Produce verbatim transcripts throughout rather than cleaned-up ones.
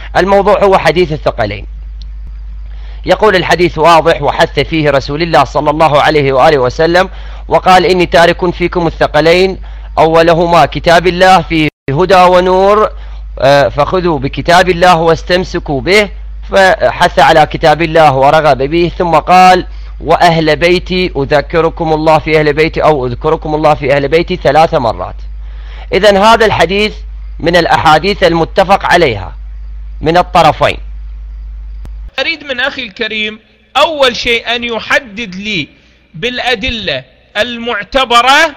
الموضوع هو حديث الثقلين. يقول الحديث واضح وحث فيه رسول الله صلى الله عليه وآله وسلم وقال إني تارك فيكم الثقلين أولهما كتاب الله فيه هدى ونور فخذوا بكتاب الله واستمسكوا به، فحث على كتاب الله ورغب به، ثم قال وأهل بيتي أذكركم الله في أهل بيتي أو أذكركم الله في أهل بيتي ثلاث مرات. إذن هذا الحديث من الأحاديث المتفق عليها من الطرفين. أريد من أخي الكريم أول شيء أن يحدد لي بالأدلة المعتبرة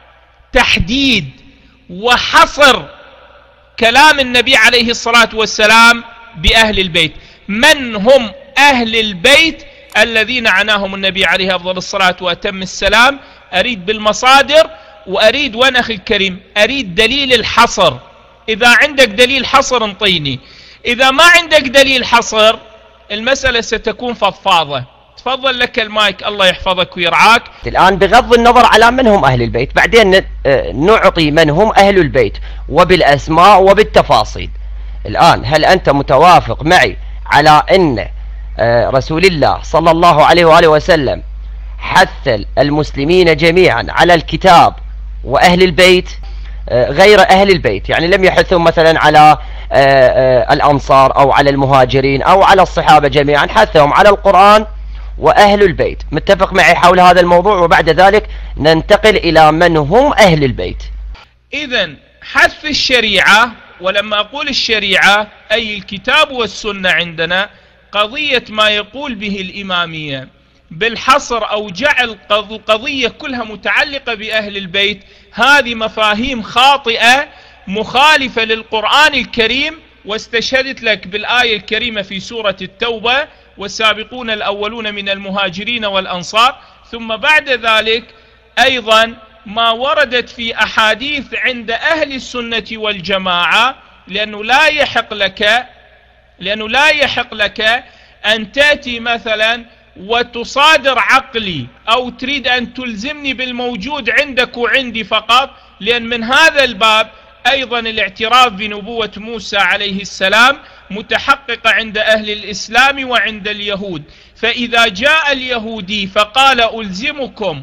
تحديد وحصر كلام النبي عليه الصلاة والسلام بأهل البيت. من هم أهل البيت الذين عناهم النبي عليه أفضل الصلاة وأتم السلام؟ أريد بالمصادر، وأريد وين أخي الكريم أريد دليل الحصر. إذا عندك دليل حصر انطيني، إذا ما عندك دليل حصر المسألة ستكون فضفاضة. تفضل لك المايك، الله يحفظك ويرعاك. الآن بغض النظر على من هم أهل البيت، بعدين نعطي من هم أهل البيت وبالأسماء وبالتفاصيل. الآن هل أنت متوافق معي على أن رسول الله صلى الله عليه وآله وسلم حث المسلمين جميعا على الكتاب وأهل البيت غير أهل البيت؟ يعني لم يحثهم مثلا على الأنصار أو على المهاجرين أو على الصحابة جميعا، حثهم على القرآن وأهل البيت. متفق معي حول هذا الموضوع؟ وبعد ذلك ننتقل إلى من هم أهل البيت. إذن حث الشريعة، ولما أقول الشريعة أي الكتاب والسنة عندنا، قضية ما يقول به الإمامية بالحصر أو جعل قضية كلها متعلقة بأهل البيت، هذه مفاهيم خاطئة مخالفة للقرآن الكريم. واستشهدت لك بالآية الكريمة في سورة التوبة والسابقون الأولون من المهاجرين والأنصار، ثم بعد ذلك أيضا ما وردت في أحاديث عند أهل السنة والجماعة، لأنه لا يحق لك لأنه لا يحق لك أن تأتي مثلا وتصادر عقلي أو تريد أن تلزمني بالموجود عندك وعندي فقط، لأن من هذا الباب أيضا الاعتراف بنبوة موسى عليه السلام متحققة عند أهل الإسلام وعند اليهود. فإذا جاء اليهودي فقال ألزمكم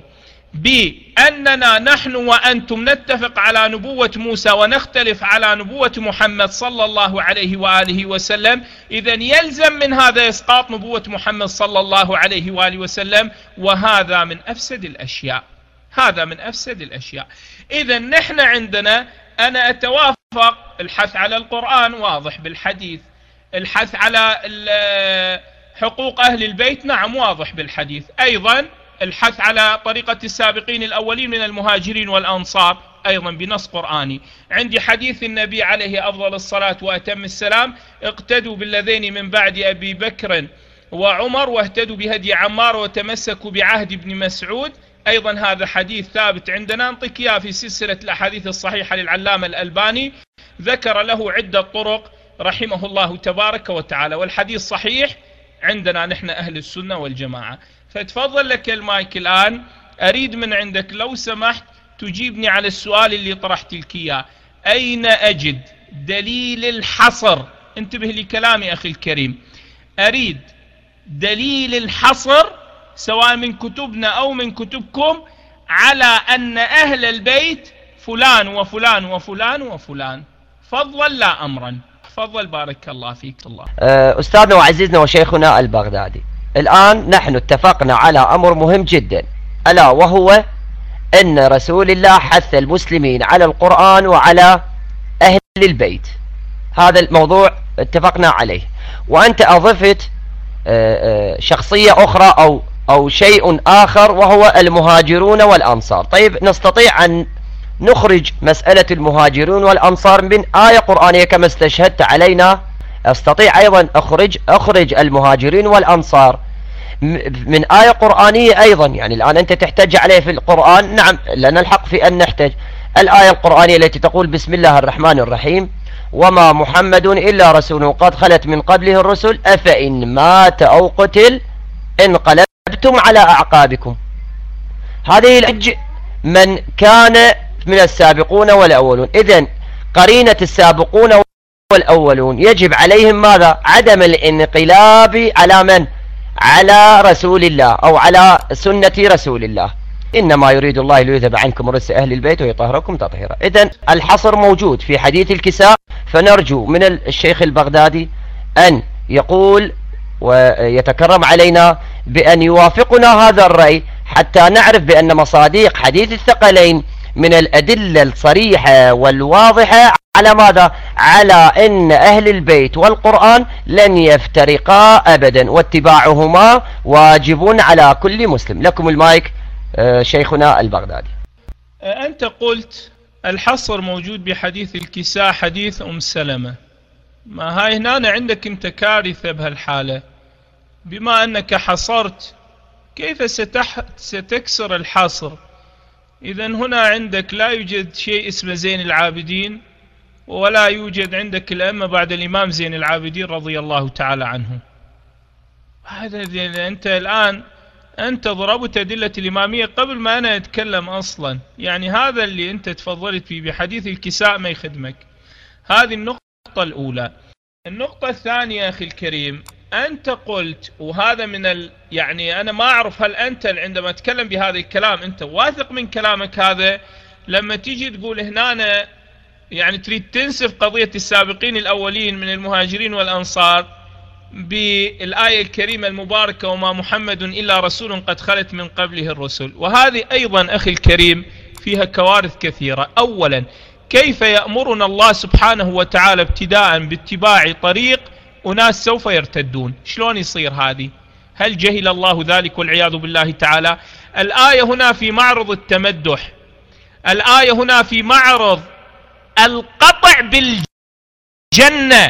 بأننا نحن وأنتم نتفق على نبوة موسى ونختلف على نبوة محمد صلى الله عليه وآله وسلم، إذن يلزم من هذا إسقاط نبوة محمد صلى الله عليه وآله وسلم، وهذا من أفسد الأشياء. هذا من أفسد الأشياء. إذن نحن عندنا، أنا أتوافق الحث على القرآن واضح بالحديث، الحث على حقوق أهل البيت نعم واضح بالحديث، أيضا الحث على طريقة السابقين الأولين من المهاجرين والأنصار أيضا بنص قرآني. عندي حديث النبي عليه أفضل الصلاة وأتم السلام اقتدوا بالذين من بعد أبي بكر وعمر واهتدوا بهدي عمار وتمسكوا بعهد ابن مسعود، أيضا هذا حديث ثابت عندنا. انطيك إياه في سلسلة الأحاديث الصحيحة للعلامة الألباني، ذكر له عدة طرق رحمه الله تبارك وتعالى، والحديث صحيح عندنا نحن أهل السنة والجماعة. فتفضل لك المايك الآن، أريد من عندك لو سمحت تجيبني على السؤال اللي طرحت لك إياه. أين أجد دليل الحصر؟ انتبه لكلامي أخي الكريم، أريد دليل الحصر سواء من كتبنا أو من كتبكم على أن أهل البيت فلان وفلان وفلان وفلان، فضلا لا أمرا. تفضل بارك الله فيك. الله أستاذنا وعزيزنا وشيخنا البغدادي، الآن نحن اتفقنا على أمر مهم جدا، ألا وهو أن رسول الله حث المسلمين على القرآن وعلى أهل البيت. هذا الموضوع اتفقنا عليه، وأنت أضفت شخصية أخرى أو أو شيء آخر وهو المهاجرون والأنصار. طيب نستطيع أن نخرج مسألة المهاجرون والأنصار من آية قرآنية كما استشهدت علينا؟ أستطيع أيضا أخرج أخرج المهاجرين والأنصار من آية قرآنية أيضا. يعني الآن أنت تحتج عليه في القرآن، نعم لنا الحق في أن نحتج. الآية القرآنية التي تقول بسم الله الرحمن الرحيم وما محمد إلا رسول قد خلت من قبله الرسل أفإن مات أو قتل انقلبتم على أعقابكم. هذه الحج من كان من السابقون والأولون. إذن قرينة السابقون والأولون يجب عليهم ماذا؟ عدم الانقلاب على من؟ على رسول الله أو على سنة رسول الله. إنما يريد الله ليذهب عنكم رجس أهل البيت ويطهركم تطهيرا. إذن الحصر موجود في حديث الكساء، فنرجو من الشيخ البغدادي أن يقول ويتكرم علينا بأن يوافقنا هذا الرأي، حتى نعرف بأن مصادق حديث الثقلين من الأدلة الصريحة والواضحة على ماذا؟ على أن أهل البيت والقرآن لن يفترقا أبدا، واتباعهما واجب على كل مسلم. لكم المايك شيخنا البغدادي. أنت قلت الحصر موجود بحديث الكساء حديث أم سلمة، ما هاي هنا عندك أنت كارثة بهالحالة، بما أنك حصرت كيف ستح... ستكسر الحصر؟ إذن هنا عندك لا يوجد شيء اسمه زين العابدين، ولا يوجد عندك الأئمة بعد الإمام زين العابدين رضي الله تعالى عنه. هذا أنت الآن أنت ضربت أدلة الإمامية قبل ما أنا أتكلم أصلا، يعني هذا اللي أنت تفضلت فيه بحديث الكساء ما يخدمك. هذه النقطة الأولى. النقطة الثانية أخي الكريم، أنت قلت وهذا من ال... يعني أنا ما أعرف هل أنت عندما تتكلم بهذا الكلام أنت واثق من كلامك هذا، لما تيجي تقول هنا يعني تريد تنسف قضية السابقين الأولين من المهاجرين والأنصار بالآية الكريمة المباركة وما محمد إلا رسول قد خلت من قبله الرسل. وهذه أيضا أخي الكريم فيها كوارث كثيرة. أولا، كيف يأمرنا الله سبحانه وتعالى ابتداء باتباع طريق أناس سوف يرتدون؟ شلون يصير هذه؟ هل جهل الله ذلك والعياذ بالله تعالى؟ الآية هنا في معرض التمدح، الآية هنا في معرض القطع بالجنة،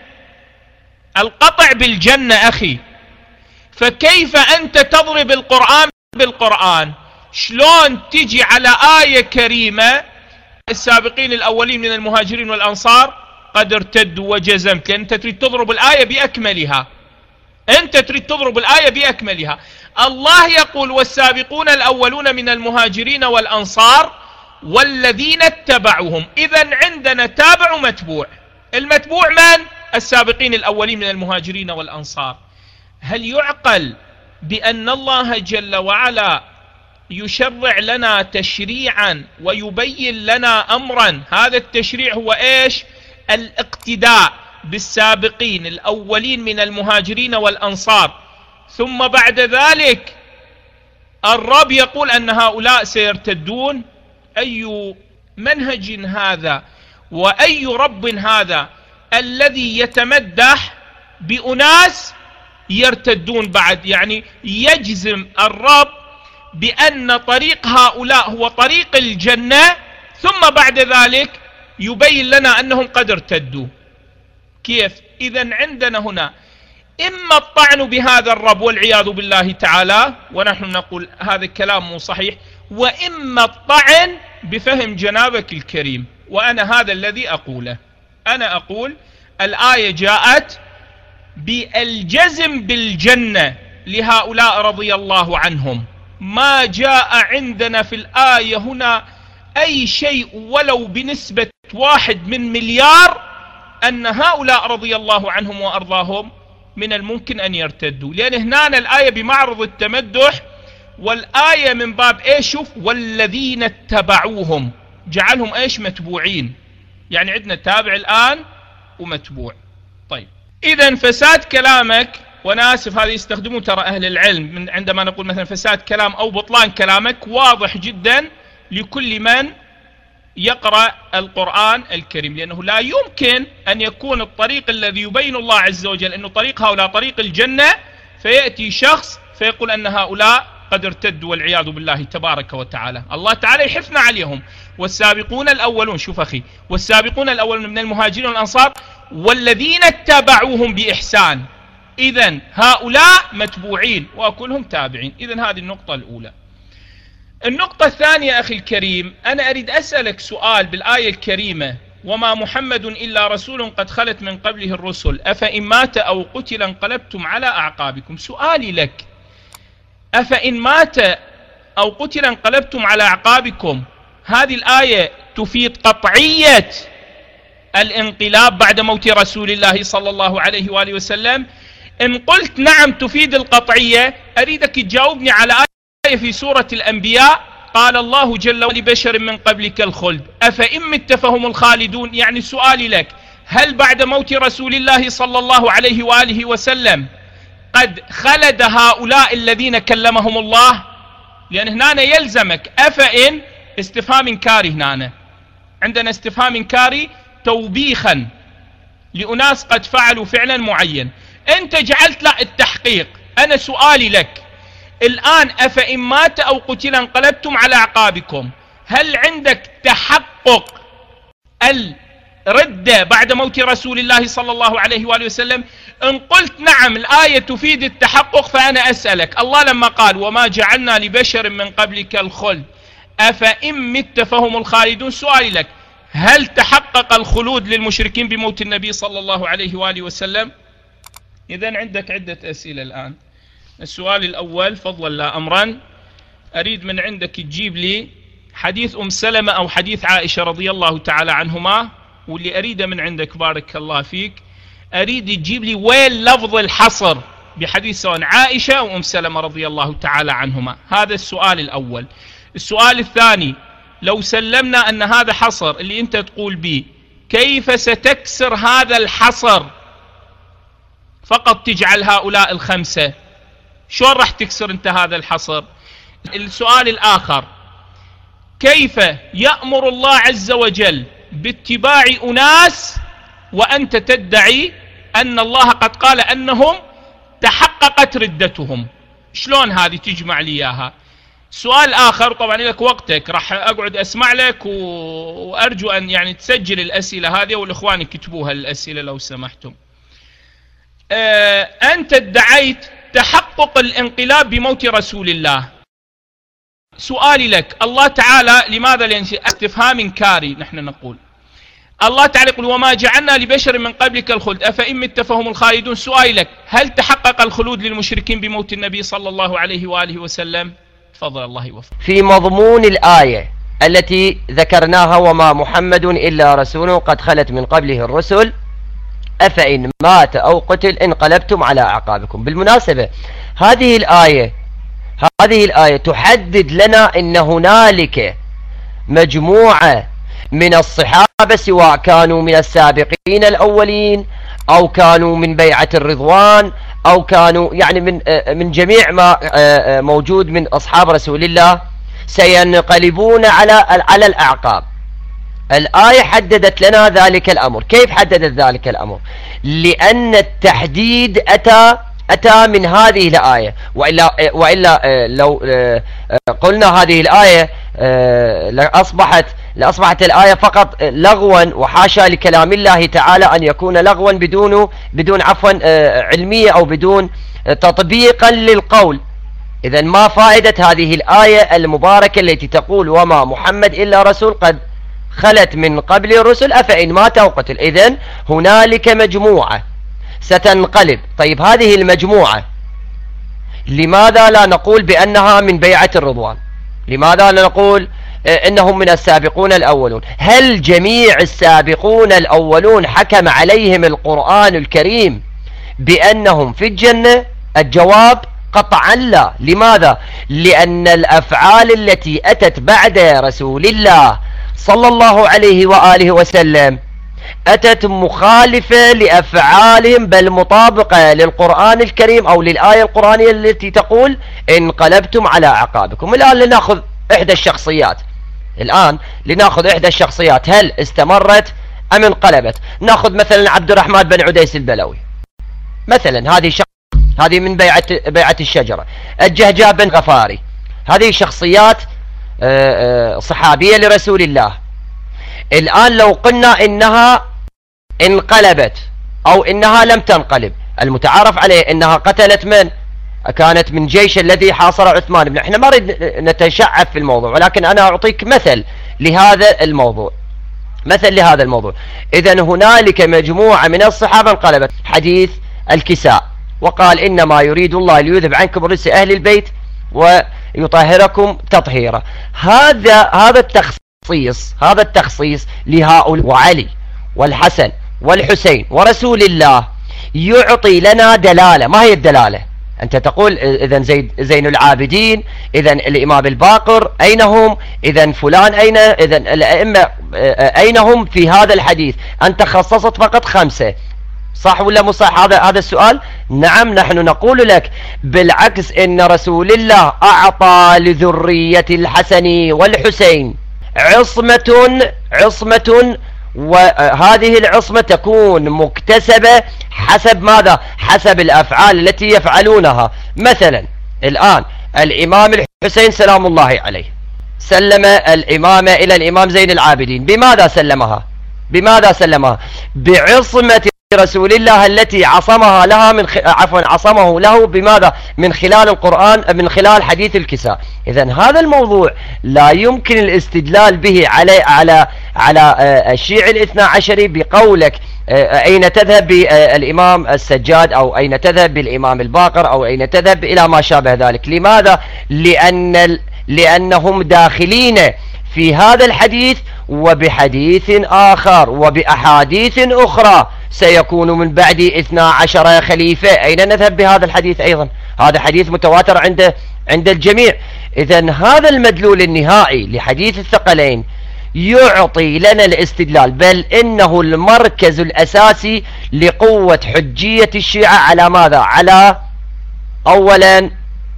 القطع بالجنة أخي. فكيف أنت تضرب القرآن بالقرآن؟ شلون تجي على آية كريمة السابقين الأولين من المهاجرين والأنصار قد ارتدوا وجزمت؟ لأن أنت تريد تضرب الآية بأكملها، أنت تريد تضرب الآية بأكملها. الله يقول والسابقون الأولون من المهاجرين والأنصار والذين اتبعوهم. إذن عندنا تابع ومتبوع. المتبوع من؟ السابقين الأولين من المهاجرين والأنصار. هل يعقل بأن الله جل وعلا يشرع لنا تشريعا ويبين لنا أمرا، هذا التشريع هو إيش؟ الاقتداء بالسابقين الأولين من المهاجرين والأنصار، ثم بعد ذلك الرب يقول أن هؤلاء سيرتدون؟ أي منهج هذا وأي رب هذا الذي يتمدح بأناس يرتدون بعد؟ يعني يجزم الرب بأن طريق هؤلاء هو طريق الجنة، ثم بعد ذلك يبين لنا أنهم قد ارتدوا. كيف؟ إذن عندنا هنا إما الطعن بهذا الرب والعياذ بالله تعالى، ونحن نقول هذا الكلام مو صحيح، وإما الطعن بفهم جنابك الكريم. وأنا هذا الذي أقوله. أنا أقول الآية جاءت بالجزم بالجنة لهؤلاء رضي الله عنهم، ما جاء عندنا في الآية هنا أي شيء ولو بنسبة واحد من مليار أن هؤلاء رضي الله عنهم وأرضاهم من الممكن أن يرتدوا. لأن هنا الآية بمعرض التمدح، والآية من باب إيش؟ شوف، والذين اتبعوهم، جعلهم إيش؟ متبوعين. يعني عندنا تابع الآن ومتبوع. طيب، إذن فساد كلامك، وأنا آسف هذا يستخدمون ترى أهل العلم من عندما نقول مثلا فساد كلام أو بطلان كلامك، واضح جدا لكل من يقرأ القرآن الكريم، لأنه لا يمكن أن يكون الطريق الذي يبين الله عز وجل أنه طريق هؤلاء طريق الجنة، فيأتي شخص فيقول أن هؤلاء قد ارتدوا والعياذ بالله تبارك وتعالى. الله تعالى يحثنا عليهم، والسابقون الأولون، شوف أخي، والسابقون الأولون من المهاجرين والأنصار والذين اتبعوهم بإحسان. إذن هؤلاء متبوعين وكلهم تابعين. إذن هذه النقطة الأولى. النقطة الثانية أخي الكريم، أنا أريد أسألك سؤال بالآية الكريمة وما محمد إلا رسول قد خلت من قبله الرسل أفإن مات أو قتل انقلبتم على أعقابكم. سؤالي لك، أفإن مات أو قتل انقلبتم على أعقابكم، هذه الآية تفيد قطعية الانقلاب بعد موت رسول الله صلى الله عليه وآله وسلم؟ إن قلت نعم تفيد القطعية، أريدك تجاوبني على آية في سورة الأنبياء قال الله جل وعلا لبشر من قبلك الخلد أفإن مت فهم الخالدون. يعني سؤالي لك، هل بعد موت رسول الله صلى الله عليه وآله وسلم قد خلد هؤلاء الذين كلمهم الله؟ لأن هنا يلزمك أفإن استفهام إنكاري، هنا عندنا استفهام إنكاري توبيخا لأناس قد فعلوا فعلا معين. أنت جعلت لا التحقيق. أنا سؤالي لك الآن أفإن مات أو قتل انقلبتم على أعقابكم، هل عندك تحقق الردة بعد موت رسول الله صلى الله عليه وآله وسلم؟ إن قلت نعم الآية تفيد التحقق، فأنا أسألك الله لما قال وما جعلنا لبشر من قبلك الخلد أفإن مت فهم الخالدون، سؤالي لك هل تحقق الخلود للمشركين بموت النبي صلى الله عليه وآله وسلم؟ إذن عندك عدة أسئلة الآن. السؤال الأول فضلا لا أمرا، أريد من عندك تجيب لي حديث أم سلمة أو حديث عائشة رضي الله تعالى عنهما، واللي أريده من عندك بارك الله فيك أريد تجيب لي وين لفظ الحصر بحديث سواء عائشة أو أم سلمة رضي الله تعالى عنهما. هذا السؤال الأول. السؤال الثاني، لو سلمنا أن هذا حصر اللي أنت تقول به، كيف ستكسر هذا الحصر فقط تجعل هؤلاء الخمسة؟ شلون راح تكسر أنت هذا الحصر؟ السؤال الآخر، كيف يأمر الله عز وجل باتباع أناس وأنت تدعي أن الله قد قال أنهم تحققت ردتهم؟ شلون هذه تجمع لي إياها؟ سؤال آخر، طبعا لك وقتك راح أقعد أسمع لك وأرجو أن يعني تسجل الأسئلة هذه والإخوان يكتبوها الأسئلة لو سمحتم. آه أنت ادعيت تحقق الانقلاب بموت رسول الله. سؤالي لك الله تعالى لماذا؟ لأن استفهام إنكاري نحن نقول. الله تعالى يقول وما جعلنا لبشر من قبلك الخلد أفإن مت فهم الخالدون. سؤالي لك هل تحقق الخلود للمشركين بموت النبي صلى الله عليه وآله وسلم؟ تفضل الله يوفق. في مضمون الآية التي ذكرناها وما محمد إلا رسول قد خلت من قبله الرسل أفإن مات أو قتل انقلبتم على أعقابكم. بالمناسبة هذه الآية هذه الآية تحدد لنا أن هنالك مجموعة من الصحابة سواء كانوا من السابقين الأولين أو كانوا من بيعة الرضوان أو كانوا يعني من من جميع ما موجود من أصحاب رسول الله سينقلبون على على الأعقاب. الآية حددت لنا ذلك الأمر. كيف حددت ذلك الأمر؟ لأن التحديد أتى أتى من هذه الآية، وإلا وإلا لو قلنا هذه الآية لأصبحت لأصبحت الآية فقط لغوا، وحاشا لكلام الله تعالى أن يكون لغوا بدون بدون عفوا علمية أو بدون تطبيقا للقول. إذن ما فائدة هذه الآية المباركة التي تقول وما محمد إلا رسول قد خلت من قبل الرسل أفإن مات أو قتل؟ إذن هنالك مجموعة ستنقلب. طيب هذه المجموعة لماذا لا نقول بأنها من بيعة الرضوان؟ لماذا لا نقول إنهم من السابقون الأولون؟ هل جميع السابقون الأولون حكم عليهم القرآن الكريم بأنهم في الجنة؟ الجواب قطعا لا. لماذا؟ لأن الأفعال التي أتت بعد رسول الله صلى الله عليه وآله وسلم أتت مخالفة لأفعالهم بل مطابقة للقرآن الكريم أو للآية القرآنية التي تقول انقلبتم على أعقابكم. الآن لنأخذ إحدى الشخصيات الآن لنأخذ إحدى الشخصيات هل استمرت أم انقلبت؟ نأخذ مثلا عبد الرحمن بن عديس البلوي مثلا، هذه شخص هذه من بيعة بيعة الشجرة. الجهجاه بن غفاري، هذه شخصيات صحابية لرسول الله. الآن لو قلنا إنها انقلبت أو إنها لم تنقلب، المتعارف عليه إنها قتلت من؟ كانت من جيش الذي حاصر عثمان بن. احنا ما نريد نتشعب في الموضوع، ولكن أنا أعطيك مثل لهذا الموضوع مثل لهذا الموضوع. إذن هنالك مجموعة من الصحابة انقلبت. حديث الكساء وقال إنما يريد الله ليذهب عنكم رجس أهل البيت ويطهركم تطهيرا. هذا هذا التخصيص هذا التخصيص لهؤلاء وعلي والحسن والحسين ورسول الله يعطي لنا دلالة. ما هي الدلالة؟ أنت تقول إذن زين, زين العابدين، إذن الإمام الباقر أين هم؟ إذن فلان أين؟ إذن الأئمة أين هم في هذا الحديث؟ أنت خصصت فقط خمسة، صح ولا مو صح هذا هذا السؤال؟ نعم، نحن نقول لك بالعكس، إن رسول الله أعطى لذرية الحسن والحسين عصمة عصمة وهذه العصمة تكون مكتسبة حسب ماذا؟ حسب الأفعال التي يفعلونها. مثلا الآن الإمام الحسين سلام الله عليه سلم الإمامة إلى الإمام زين العابدين، بماذا سلمها؟ بماذا سلمها؟ بعصمة رسول الله التي عصمها لها من خ... عفوا عصمه له بماذا؟ من خلال القرآن، من خلال حديث الكساء. إذن هذا الموضوع لا يمكن الاستدلال به على على على الشيعي الاثنى عشري بقولك أين تذهب بالإمام السجاد أو أين تذهب بالإمام الباقر أو أين تذهب إلى ما شابه ذلك. لماذا؟ لأن لأنهم داخلين في هذا الحديث وبحديث آخر وبأحاديث أخرى سيكون من بعد اثنا عشر خليفة. أين نذهب بهذا الحديث أيضا؟ هذا حديث متواتر عند عند الجميع. إذن هذا المدلول النهائي لحديث الثقلين يعطي لنا الاستدلال، بل إنه المركز الأساسي لقوة حجية الشيعة على ماذا؟ على أولا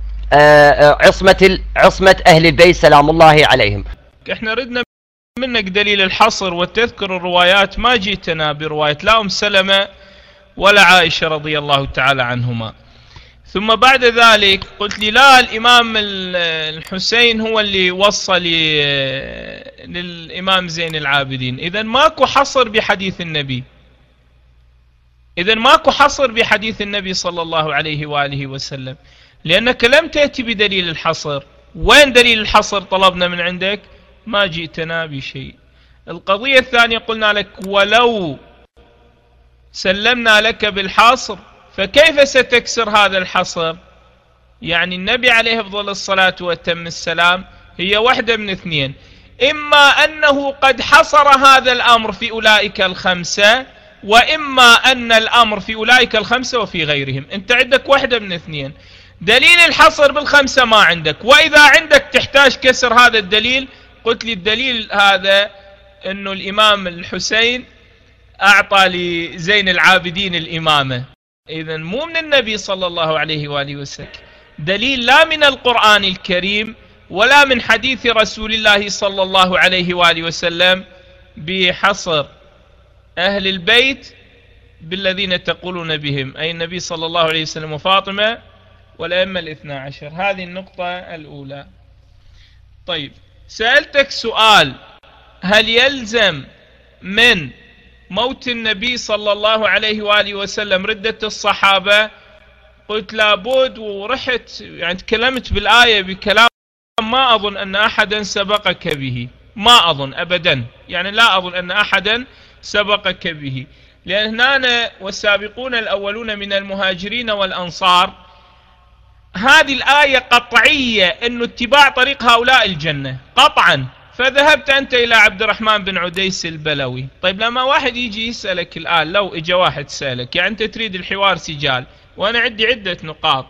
عصمة عصمة أهل البيت سلام الله عليهم. احنا ردنا منك دليل الحصر وتذكر الروايات، ما جئتنا برواية لا أم سلمة ولا عائشة رضي الله تعالى عنهما. ثم بعد ذلك قلت لي لا، الإمام الحسين هو اللي وصل للإمام زين العابدين. إذن ماكو حصر بحديث النبي، إذن ماكو حصر بحديث النبي صلى الله عليه وآله وسلم، لأنك لم تأتي بدليل الحصر. وين دليل الحصر طلبنا من عندك؟ ما جئتنا بشيء. القضية الثانية قلنا لك ولو سلمنا لك بالحصر فكيف ستكسر هذا الحصر؟ يعني النبي عليه أفضل الصلاة وأتم السلام هي واحدة من اثنين، إما أنه قد حصر هذا الأمر في أولئك الخمسة، وإما أن الأمر في أولئك الخمسة وفي غيرهم. أنت عندك واحدة من اثنين، دليل الحصر بالخمسة ما عندك، وإذا عندك تحتاج كسر هذا الدليل. قلت لي الدليل هذا أنه الإمام الحسين أعطى لزين العابدين الإمامة، إذن مو من النبي صلى الله عليه وآله وسلم، دليل لا من القرآن الكريم ولا من حديث رسول الله صلى الله عليه وآله وسلم بحصر أهل البيت بالذين تقولون بهم، أي النبي صلى الله عليه وسلم وفاطمة والأئمة الاثنى عشر. هذه النقطة الأولى. طيب، سألتك سؤال، هل يلزم من موت النبي صلى الله عليه وآله وسلم ردة الصحابة؟ قلت لابد، ورحت يعني تكلمت بالآية بكلام ما أظن أن أحدا سبقك به، ما أظن أبدا، يعني لا أظن أن أحدا سبقك به، لأن هنا والسابقون الأولون من المهاجرين والأنصار، هذه الآية قطعية أنه اتباع طريق هؤلاء الجنة قطعا. فذهبت أنت إلى عبد الرحمن بن عديس البلوي. طيب لما واحد يجي يسألك الآن، لو إجا واحد سألك، يعني أنت تريد الحوار سجال، وأنا عندي عدة نقاط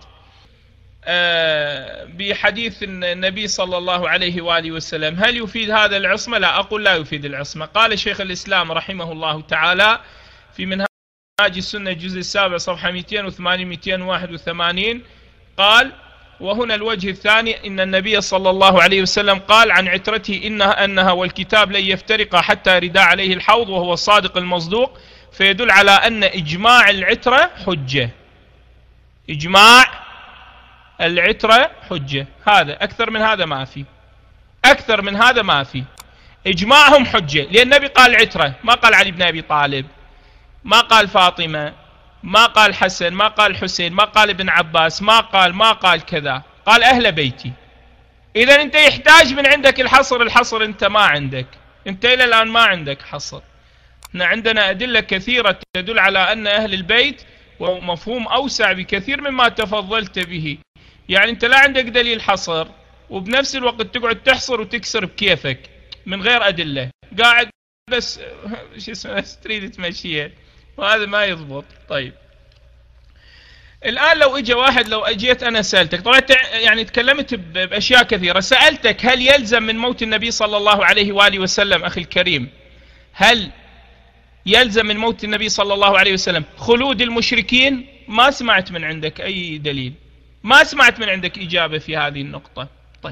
أه بحديث النبي صلى الله عليه وآله وسلم، هل يفيد هذا العصمة؟ لا، أقول لا يفيد العصمة. قال شيخ الإسلام رحمه الله تعالى في منهاج السنة الجزء السابع صفحة مئتين وثمانين مئتين وواحد وثمانين، قال: وهنا الوجه الثاني، إن النبي صلى الله عليه وسلم قال عن عترته إنها أنها والكتاب لن يفترق حتى يرد عليه الحوض، وهو الصادق المصدوق، فيدل على أن إجماع العترة حجة. إجماع العترة حجة، هذا أكثر من هذا ما في، أكثر من هذا ما في. إجماعهم حجة، لأن النبي قال عترة، ما قال علي بن أبي طالب، ما قال فاطمة، ما قال حسن، ما قال حسين، ما قال ابن عباس، ما قال ما قال كذا، قال أهل بيتي. إذا أنت يحتاج من عندك الحصر، الحصر أنت ما عندك، أنت إلى الآن ما عندك حصر. احنا عندنا أدلة كثيرة تدل على أن أهل البيت ومفهوم أوسع بكثير مما تفضلت به. يعني أنت لا عندك دليل حصر، وبنفس الوقت تقعد تحصر وتكسر بكيفك من غير أدلة، قاعد بس شو اسمه تريد تمشيها، وهذا ما يضبط. طيب الآن لو اجى واحد، لو اجيت انا سألتك، طبعا يعني تكلمت باشياء كثيرة، سألتك هل يلزم من موت النبي صلى الله عليه وآله وسلم اخي الكريم، هل يلزم من موت النبي صلى الله عليه وسلم خلود المشركين؟ ما سمعت من عندك اي دليل، ما سمعت من عندك اجابة في هذه النقطة. طيب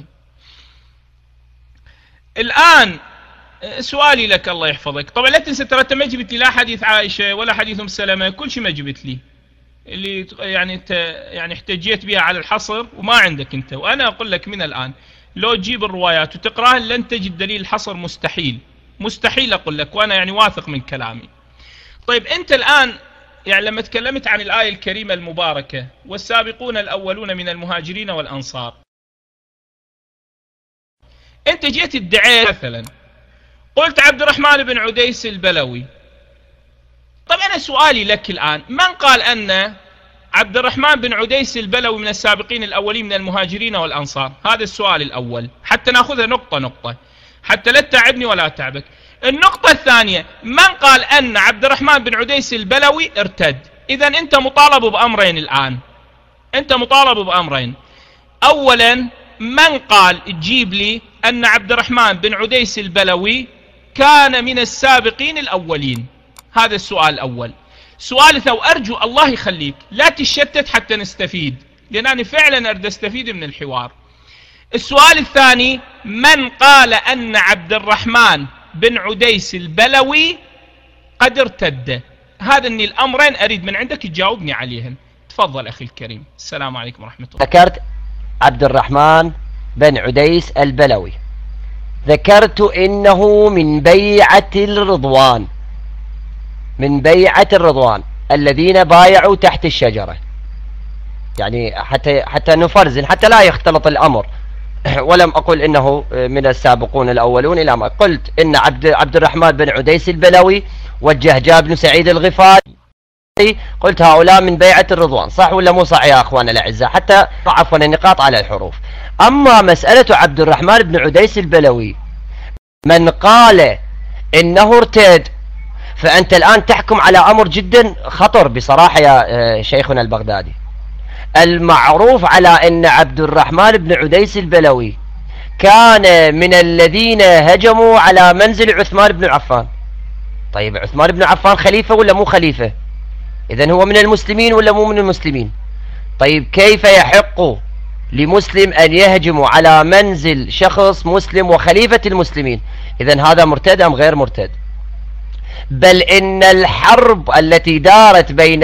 الآن سؤالي لك الله يحفظك، طبعا لا تنسى ترى انت ما جبت لي لا حديث عائشة ولا حديث ام سلمة، كل شيء ما جبت لي اللي يعني انت يعني احتجيت بها على الحصر وما عندك انت. وانا اقول لك من الان لو تجيب الروايات وتقراها لن تجد دليل الحصر، مستحيل مستحيل اقول لك، وانا يعني واثق من كلامي. طيب انت الان يعني لما تكلمت عن الآية الكريمة المباركة والسابقون الأولون من المهاجرين والأنصار، انت جيت ادعيت مثلا قلت عبد الرحمن بن عديس البلوي. طب أنا سؤالي لك الآن، من قال أن عبد الرحمن بن عديس البلوي من السابقين الأولين من المهاجرين والأنصار؟ هذا السؤال الأول حتى نأخذها نقطة نقطة، حتى لا تتعبني ولا أتعبك. النقطة الثانية، من قال أن عبد الرحمن بن عديس البلوي ارتد؟ إذا أنت مطالب بأمرين الآن، أنت مطالب بأمرين. أولا من قال تجيب لي أن عبد الرحمن بن عديس البلوي كان من السابقين الأولين؟ هذا السؤال الأول. سؤال ثاني، أرجو الله يخليك لا تشتت حتى نستفيد، لأن أنا فعلا أريد أستفيد من الحوار. السؤال الثاني، من قال أن عبد الرحمن بن عديس البلوي قد ارتد؟ هذا اني الأمرين أريد من عندك تجاوبني عليهم. تفضل أخي الكريم، السلام عليكم ورحمة الله. ذكرت عبد الرحمن بن عديس البلوي، ذكرت إنه من بيعة الرضوان، من بيعة الرضوان الذين بايعوا تحت الشجرة، يعني حتى حتى نفرزن حتى لا يختلط الأمر. ولم أقل إنه من السابقون الأولون، إلى ما قلت إن عبد عبد الرحمن بن عديس البلوي والجهجاه بن سعيد الغفاري، قلت هؤلاء من بيعة الرضوان. صح ولا مو صح يا أخوان الأعزاء؟ حتى عفوا النقاط على الحروف. أما مسألة عبد الرحمن بن عديس البلوي من قال إنه ارتد، فأنت الآن تحكم على أمر جدا خطر بصراحة يا شيخنا البغدادي. المعروف على أن عبد الرحمن بن عديس البلوي كان من الذين هجموا على منزل عثمان بن عفان. طيب عثمان بن عفان خليفة ولا مو خليفة؟ إذن هو من المسلمين ولا مو من المسلمين؟ طيب كيف يحق لمسلم أن يهجموا على منزل شخص مسلم وخليفة المسلمين؟ إذن هذا مرتد أم غير مرتد؟ بل إن الحرب التي دارت بين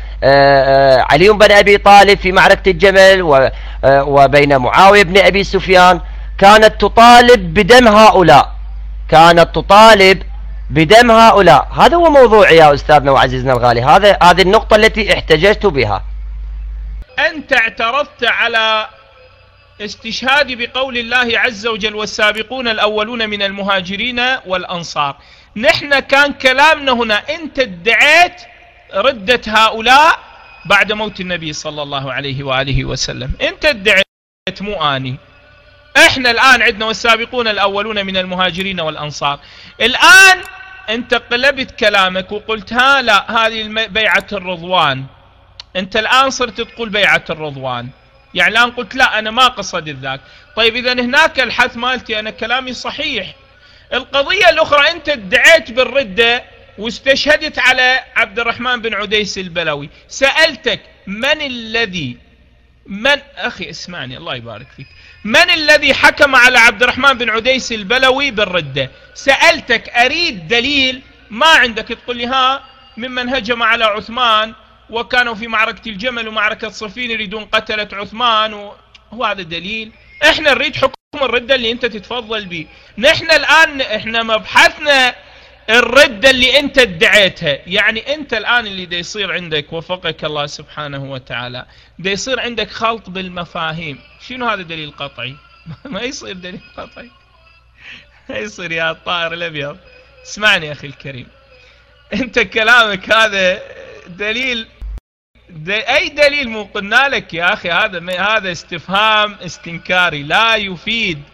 علي بن أبي طالب في معركة الجمل وبين معاوية بن أبي سفيان كانت تطالب بدم هؤلاء، كانت تطالب بدم هؤلاء. هذا هو موضوعي يا أستاذنا وعزيزنا الغالي، هذا هذه النقطة التي احتججت بها. أنت اعترضت على استشهادي بقول الله عز وجل والسابقون الأولون من المهاجرين والأنصار. نحن كان كلامنا هنا أنت ادعيت ردة هؤلاء بعد موت النبي صلى الله عليه وآله وسلم، أنت ادعيت مو آني. احنا الآن عندنا والسابقون الأولون من المهاجرين والأنصار. الآن أنت قلبت كلامك وقلت ها لا هذه بيعة الرضوان، أنت الآن صرت تقول بيعة الرضوان، يعني الآن قلت لا أنا ما قصد ذاك. طيب إذا هناك الحث مالتي أنا كلامي صحيح. القضية الأخرى أنت ادعيت بالردة واستشهدت على عبد الرحمن بن عديس البلوي. سألتك من الذي من أخي اسمعني الله يبارك فيك، من الذي حكم على عبد الرحمن بن عديس البلوي بالردة؟ سألتك أريد دليل، ما عندك تقول لي ها ممن هجم على عثمان وكانوا في معركة الجمل ومعركة صفين يريدون قتلة عثمان و... هو هذا دليل؟ احنا نريد حكم الردة اللي انت تتفضل به. نحن الآن احنا مبحثنا الردة اللي انت ادعيتها. يعني انت الآن اللي دا يصير عندك وفقك الله سبحانه وتعالى دا يصير عندك خلط بالمفاهيم. شنو هذا دليل قطعي؟ ما يصير دليل قطعي، ما يصير يا الطائر الأبيض. اسمعني يا أخي الكريم، انت كلامك هذا دليل دي اي دليل مو قلنا لك يا اخي هذا هذا استفهام استنكاري لا يفيد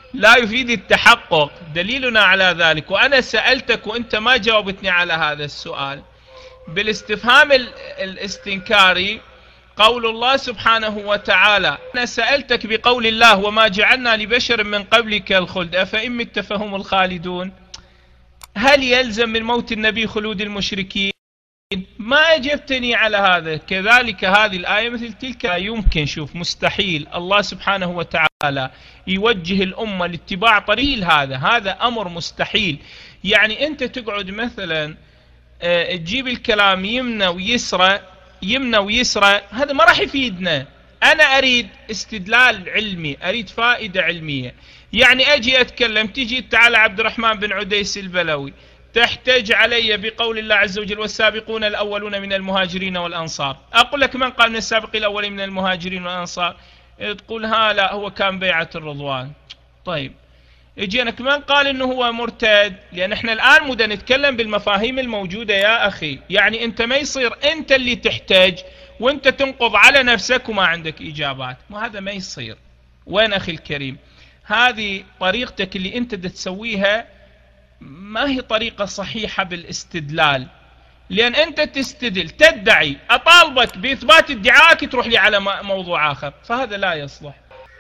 لا يفيد التحقق. دليلنا على ذلك، وأنا سألتك وأنت ما جاوبتني على هذا السؤال بالاستفهام الاستنكاري، قول الله سبحانه وتعالى. أنا سألتك بقول الله وما جعلنا لبشر من قبلك الخلد أفإن مت فهم الخالدون، هل يلزم من موت النبي خلود المشركين؟ ما أجبتني على هذا. كذلك هذه الآية مثل تلك يمكن، شوف مستحيل الله سبحانه وتعالى يوجه الأمة لاتباع طريق هذا، هذا أمر مستحيل. يعني أنت تقعد مثلا تجيب الكلام يمنى ويسرى يمنى ويسرى، هذا ما راح يفيدنا. أنا أريد استدلال علمي، أريد فائدة علمية. يعني أجي أتكلم، تجي تعالى عبد الرحمن بن عديس البلوي تحتج علي بقول الله عز وجل والسابقون الأولون من المهاجرين والأنصار، أقول لك من قال من السابقين الأولين من المهاجرين والأنصار؟ تقول ها لا هو كان بيعة الرضوان. طيب يجينك من قال انه هو مرتد؟ لان احنا الان مدى نتكلم بالمفاهيم الموجودة يا اخي. يعني انت ما يصير انت اللي تحتاج وانت تنقض على نفسك وما عندك اجابات، ما هذا ما يصير. وين اخي الكريم؟ هذه طريقتك اللي انت تسويها ما هي طريقة صحيحة بالاستدلال، لان انت تستدل تدعي، اطالبك باثبات ادعائك تروح لي على موضوع اخر، فهذا لا يصلح.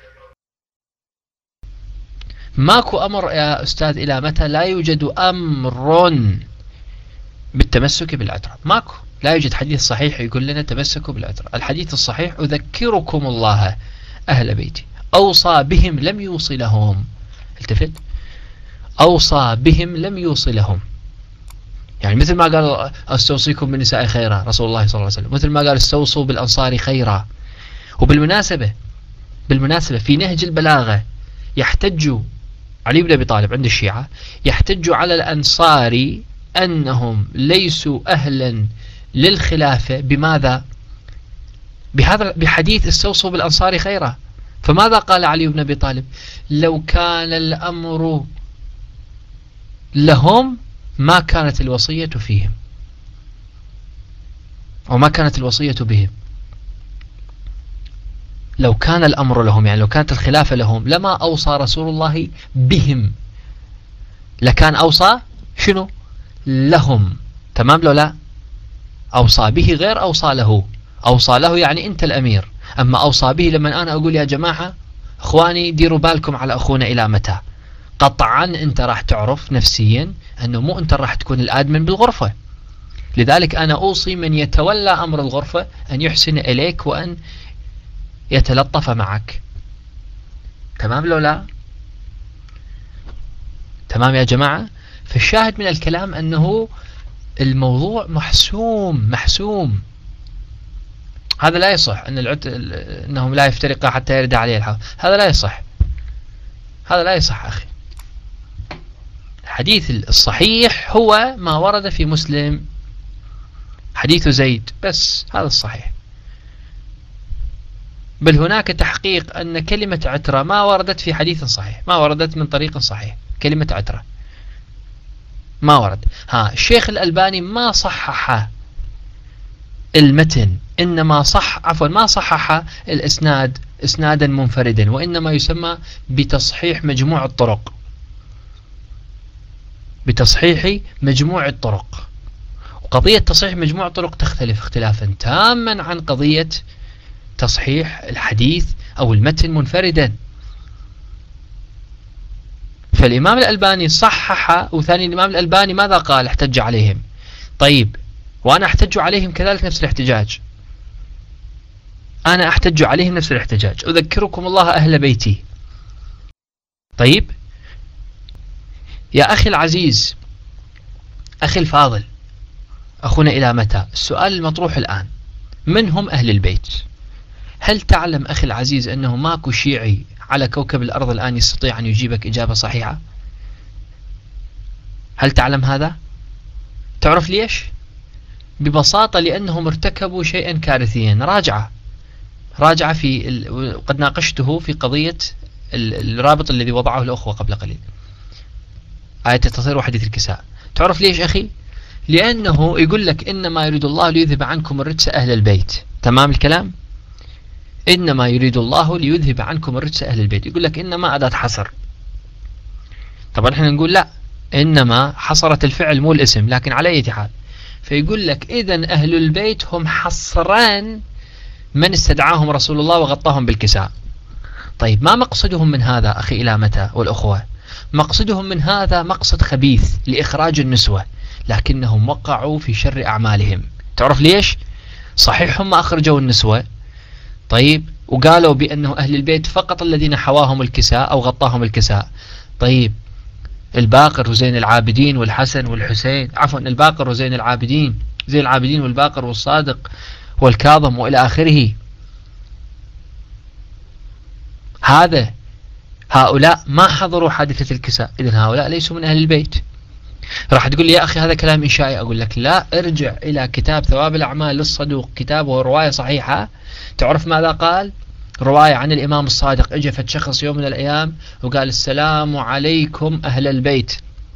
ماكو أمر يا أستاذ إلى متى لا يوجد أمر بالتمسك بالعترة؟ ماكو، لا يوجد حديث صحيح يقول لنا تمسكوا بالعترة. الحديث الصحيح أذكركم الله أهل بيتي، أوصى بهم لم يوصي لهم. التفت، أوصى بهم لم يوصي لهم. يعني مثل ما قال استوصيكم بالنساء خيرا رسول الله صلى الله عليه وسلم، مثل ما قال استوصوا بالأنصار خيرا. وبالمناسبة بالمناسبة في نهج البلاغة يحتج علي بن أبي طالب عند الشيعة، يحتج على الأنصار أنهم ليسوا أهلا للخلافة. بماذا؟ بهذا بحديث استوصوا بالأنصار خيرا. فماذا قال علي بن أبي طالب؟ لو كان الأمر لهم ما كانت الوصية فيهم، وما كانت الوصية بهم. لو كان الأمر لهم، يعني لو كانت الخلافة لهم، لما أوصى رسول الله بهم، لكان أوصى شنو؟ لهم. تمام لو لا؟ أوصى به غير أوصى له. أوصى له يعني أنت الأمير، أما أوصى به لما أنا أقول يا جماعة أخواني ديروا بالكم على أخونا إلى متى، قطعا أنت راح تعرف نفسيا أنه مو أنت راح تكون الآدمن بالغرفة. لذلك أنا أوصي من يتولى أمر الغرفة أن يحسن إليك وأن يتلطف معك. تمام لو لا؟ تمام يا جماعة. فالشاهد من الكلام أنه الموضوع محسوم محسوم. هذا لا يصح أن العد... أنهم لا يفترقا حتى يرد عليه الحق، هذا لا يصح، هذا لا يصح أخي. الحديث الصحيح هو ما ورد في مسلم، حديث زيد بس، هذا الصحيح. بل هناك تحقيق أن كلمة عترة ما وردت في حديث صحيح، ما وردت من طريق صحيح. كلمة عترة ما ورد. ها الشيخ الألباني ما صحح المتن، إنما صح عفوا ما صحح الإسناد إسنادا منفردا، وإنما يسمى بتصحيح مجموع الطرق، بتصحيح مجموع الطرق. وقضية تصحيح مجموع الطرق تختلف اختلافا تاما عن قضية تصحيح الحديث أو المتن منفردا. فالإمام الألباني صحح، وثاني الإمام الألباني ماذا قال؟ احتج عليهم. طيب وأنا احتج عليهم كذلك نفس الاحتجاج، أنا احتج عليهم نفس الاحتجاج. أذكركم الله أهل بيتي. طيب يا أخي العزيز، أخي الفاضل، أخونا إلى متى؟ السؤال المطروح الآن، من هم أهل البيت؟ هل تعلم أخي العزيز أنه ماكو شيعي على كوكب الأرض الآن يستطيع أن يجيبك إجابة صحيحة؟ هل تعلم هذا؟ تعرف ليش؟ ببساطة لأنهم ارتكبوا شيئا كارثيا. راجعة راجعة في ال... قد ناقشته في قضية الرابط الذي وضعه الأخوة قبل قليل، آية التطهير وحديث الكساء. تعرف ليش أخي؟ لأنه يقول لك إنما يريد الله ليذهب عنكم الرجس أهل البيت. تمام الكلام؟ إنما يريد الله ليذهب عنكم الرجس أهل البيت. يقول لك إنما أداة حصر، طبعا احنا نقول لا، إنما حصرت الفعل مو الاسم، لكن على أي حال. فيقول لك إذن أهل البيت هم حصران من استدعاهم رسول الله وغطاهم بالكساء. طيب ما مقصدهم من هذا أخي إلى متى والأخوة؟ مقصدهم من هذا مقصد خبيث لإخراج النسوة، لكنهم وقعوا في شر أعمالهم. تعرف ليش؟ صحيح هم أخرجوا النسوة، طيب، وقالوا بأنه أهل البيت فقط الذين حواهم الكساء أو غطاهم الكساء. طيب الباقر وزين العابدين والحسن والحسين، عفوا الباقر وزين العابدين، زين العابدين والباقر والصادق والكاظم وإلى آخره، هذا هؤلاء ما حضروا حادثة الكساء، إذن هؤلاء ليسوا من أهل البيت. راح تقول لي يا أخي هذا كلام إنشائي. أقول لك لا، ارجع إلى كتاب ثواب الأعمال للصدوق، كتابه رواية صحيحة. تعرف ماذا قال؟ رواية عن الإمام الصادق، اجى فد شخص يوم من الأيام وقال السلام عليكم أهل البيت.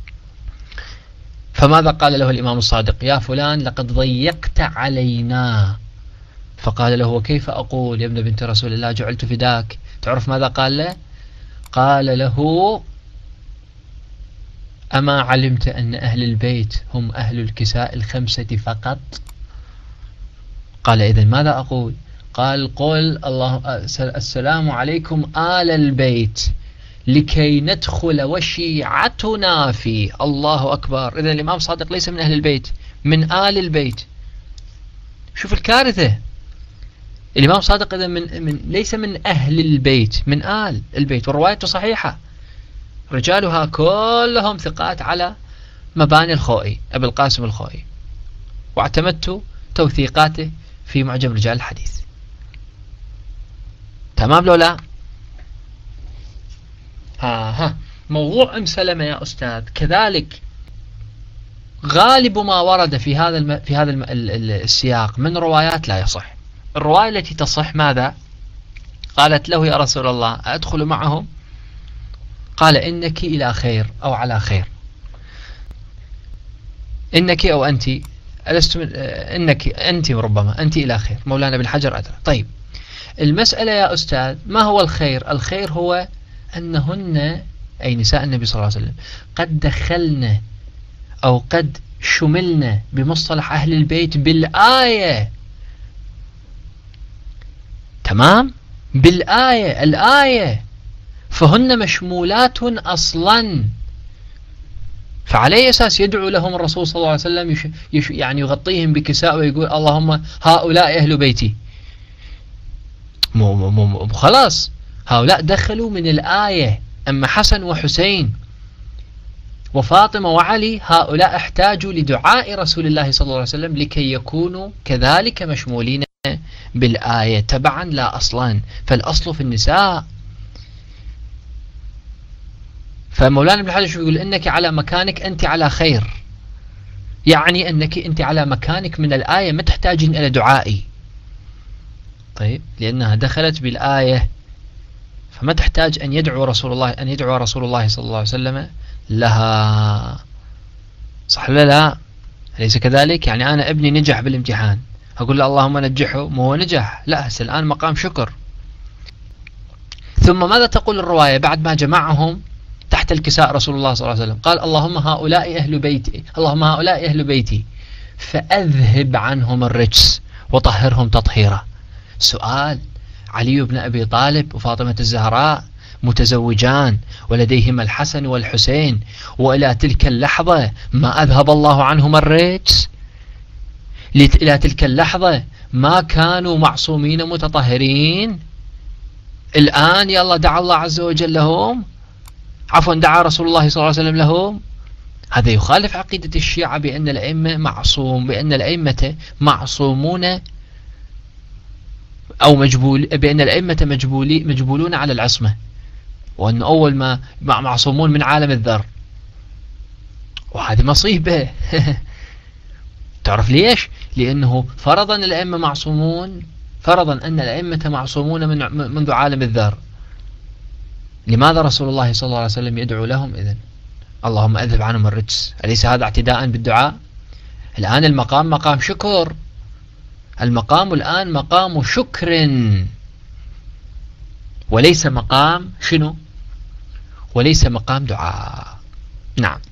فماذا قال له الإمام الصادق؟ يا فلان لقد ضيقت علينا. فقال له وكيف أقول يا ابن بنت رسول الله جعلت فداك؟ تعرف ماذا قال له؟ قال له أما علمت أن أهل البيت هم أهل الكساء الخمسة فقط؟ قال إذن ماذا أقول؟ قال قل الله السلام عليكم آل البيت لكي ندخل وشيعتنا فيه. الله أكبر. إذن الإمام صادق ليس من أهل البيت، من آل البيت. شوف الكارثة. الإمام صادق إذن من, من ليس من أهل البيت، من آل البيت، والرواية صحيحة، رجالها كلهم ثقات على مباني الخوئي أبي القاسم الخوئي، واعتمدت توثيقاته في معجم رجال الحديث. تمام لو لا؟ ها ها موضوع أم سلمة يا أستاذ كذلك غالب ما ورد في هذا الم... في هذا الم... السياق من روايات لا يصح. الرواية التي تصح ماذا؟ قالت له يا رسول الله أدخل معهم؟ قال إنك إلى خير أو على خير. إنك أو أنت، ألست من... إنك أنت ربما أنت إلى خير. مولانا بن حجر أدرى. طيب المسألة يا أستاذ ما هو الخير؟ الخير هو أنهن أي نساء النبي صلى الله عليه وسلم قد دخلنا أو قد شملنا بمصطلح أهل البيت بالآية. تمام؟ بالآية، الآية، فهن مشمولات أصلا. فعلى أي أساس يدعو لهم الرسول صلى الله عليه وسلم يش يش يعني يغطيهم بكساء ويقول اللهم هؤلاء أهل بيتي؟ مو مو مو خلاص هؤلاء دخلوا من الآية. أما حسن وحسين وفاطمة وعلي هؤلاء احتاجوا لدعاء رسول الله صلى الله عليه وسلم لكي يكونوا كذلك مشمولين بالآية تبعا لا أصلا، فالأصل في النساء. فمولانا ابن حجر يقول إنك على مكانك أنت على خير، يعني أنك أنت على مكانك من الآية ما تحتاجين إلى دعائي. طيب لأنها دخلت بالآية فما تحتاج أن يدعو رسول الله أن يدعو رسول الله صلى الله عليه وسلم لها. صح ولا لا؟ أليس كذلك؟ يعني أنا ابني نجح بالامتحان أقول له اللهم نجحه، ما هو نجح، لا هسه الآن مقام شكر. ثم ماذا تقول الرواية بعد ما جمعهم تحت الكساء رسول الله صلى الله عليه وسلم؟ قال اللهم هؤلاء أهل بيتي، اللهم هؤلاء أهل بيتي فأذهب عنهم الرجس وطهرهم تطهيرا. سؤال: علي بن أبي طالب وفاطمة الزهراء متزوجان ولديهما الحسن والحسين، وإلى تلك اللحظة ما أذهب الله عنهما الرجس؟ إلى تلك اللحظة ما كانوا معصومين متطهرين؟ الآن يلا دعا الله عز وجل لهم، عفوا دعا رسول الله صلى الله عليه وسلم لهم. هذا يخالف عقيدة الشيعة بأن الأئمة معصوم، بأن الأئمة معصومون أو مجبول، بأن الأئمة مجبولي مجبولون على العصمة، وأن أول ما معصومون من عالم الذر. وهذه مصيبة. تعرف ليش؟ لأنه فرضا الأئمة معصومون، فرضا أن الأئمة معصومون من منذ عالم الذر. لماذا رسول الله صلى الله عليه وسلم يدعو لهم إذن؟ اللهم أذهب عنهم الرجس. أليس هذا اعتداء بالدعاء؟ الآن المقام مقام شكر، المقام الآن مقام شكر وليس مقام شنو؟ وليس مقام دعاء. نعم.